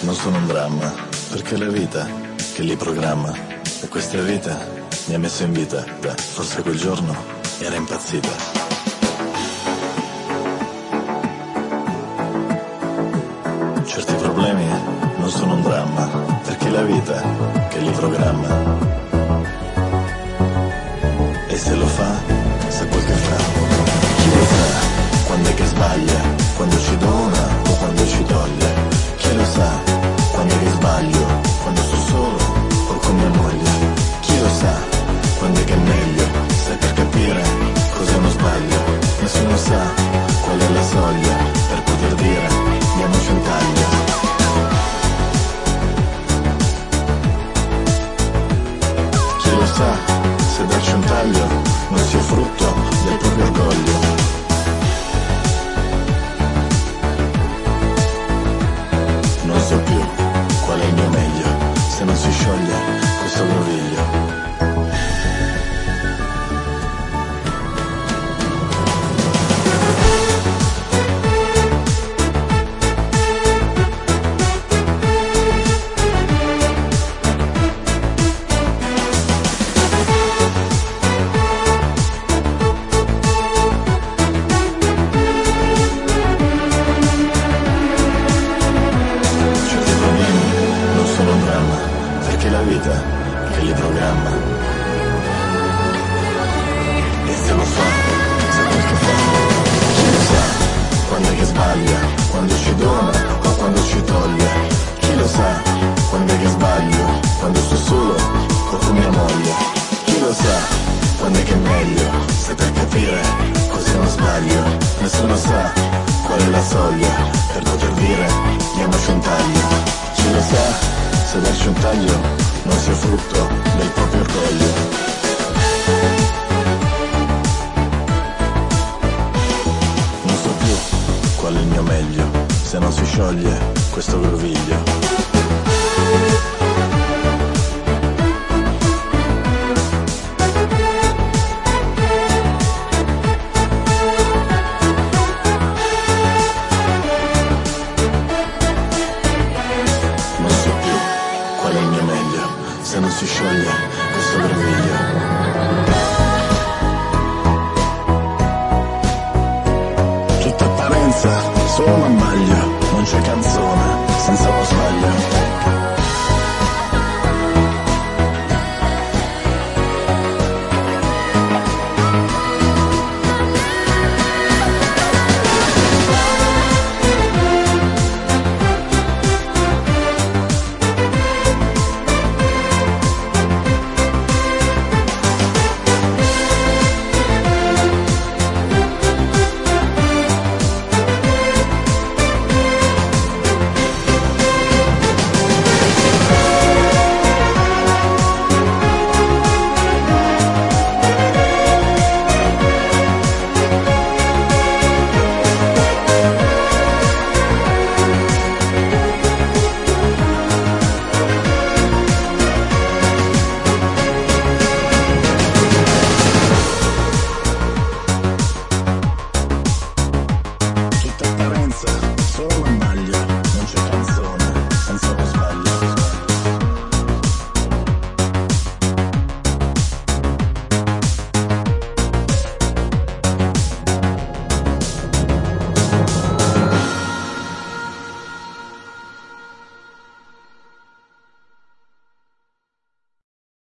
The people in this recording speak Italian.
non sono un dramma, perché è la vita che li programma. E questa vita mi ha messo in vita, forse quel giorno era impazzita. Certi problemi non sono un dramma, perché è la vita che li programma. E se lo fa, sa quel che fa. Chi lo sa quando è che sbaglia, quando ci dona o quando ci toglie. Chi lo sa quando è che sbaglio, quando sto solo o con mia moglie. Chi lo sa quando è che è meglio, stai per capire cosa non sbaglio. Nessuno sa qual è la soglia per poter dire diamoci un taglio. Chi lo sa se darci un taglio non sia frutto del proprio orgoglio. Non so più qual è il mio meglio se non si scioglie questo groviglio. Che li programma. E se lo fa, sa quel che fa. Chi lo sa quando è che sbaglia, quando ci dona o quando ci toglie. Chi lo sa quando è che sbaglio, quando sto solo o con mia moglie. Chi lo sa quando è che è meglio, se per capire cosa non sbaglio. Nessuno sa qual è la soglia per poter dire diamoci un taglio. Chi lo sa se darci un taglio non sia frutto del proprio orgoglio. Non so più qual è il mio meglio se non si scioglie questo groviglio. Se non si scioglie questo groviglio. Tutta apparenza, solo un ammaglio, non c'è canzone senza uno sbaglio.